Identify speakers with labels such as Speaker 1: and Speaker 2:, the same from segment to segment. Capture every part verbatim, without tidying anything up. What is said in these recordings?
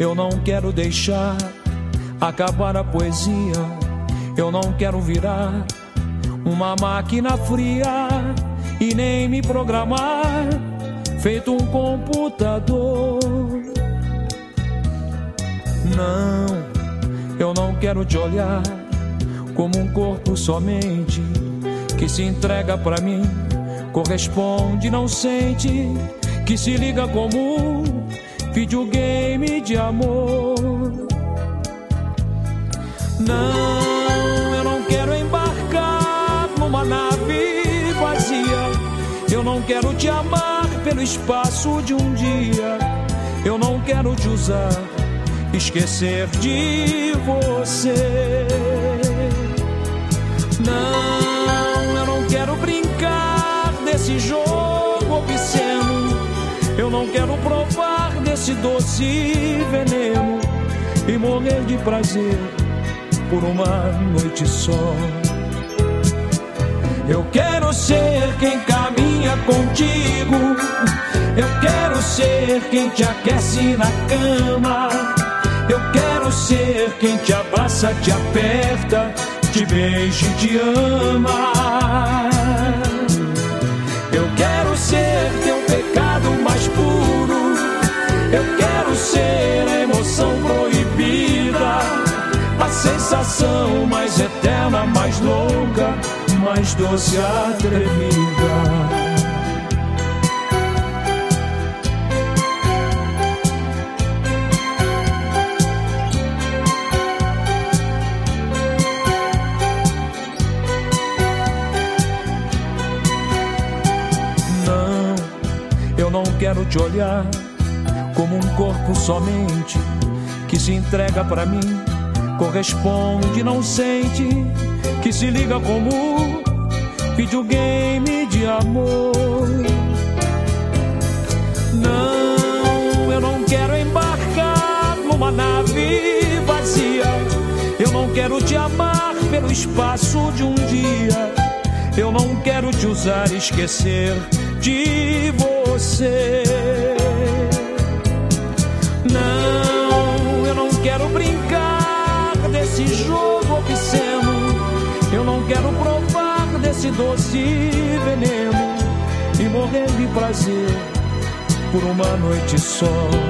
Speaker 1: Eu não quero deixar acabar a poesia. Eu não quero virar uma máquina fria e nem me programar feito um computador. Não, eu não quero te olhar como um corpo somente que se entrega pra mim, corresponde, não sente, que se liga como um videogame de amor. Não, eu não quero embarcar numa nave vazia. Eu não quero te amar pelo espaço de um dia. Eu não quero te usar, esquecer de você. Não, eu não quero brincar desse jogo obsceno. Eu não quero provar desse doce veneno e morrer de prazer por uma noite só. Eu quero ser quem caminha contigo. Eu quero ser quem te aquece na cama. Eu quero ser quem te abraça, te aperta, te beija e te ama. Eu quero ser teu pecado mais puro. Eu quero ser a emoção proibida, a sensação mais eterna, mais louca, mais doce, atrevida. Eu não quero te olhar como um corpo somente que se entrega pra mim, corresponde, não sente, que se liga como videogame de amor. Não, eu não quero embarcar numa nave vazia. Eu não quero te amar pelo espaço de um dia. Eu não quero te usar, esquecer de você. Não, eu não quero brincar desse jogo obsceno. Eu não quero provar desse doce veneno e morrer de prazer por uma noite só.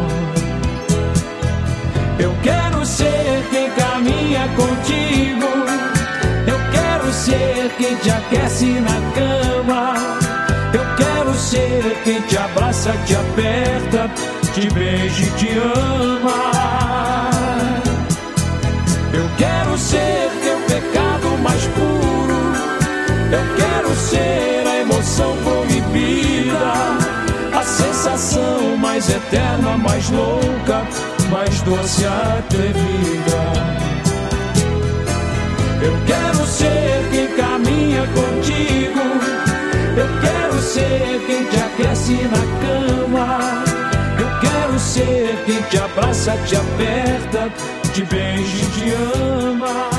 Speaker 1: Eu quero ser quem caminha contigo. Eu quero ser quem te aquece na cama. Eu quero ser quem te abraça, te aperta, te beija e te ama. Eu quero ser teu pecado mais puro. Eu quero ser a emoção proibida, a sensação mais eterna, mais louca, mais doce, atrevida. Eu quero ser quem caminha contigo. Eu quero ser quem te aquece na cama. Eu quero ser quem te abraça, te aperta, te beija e te ama.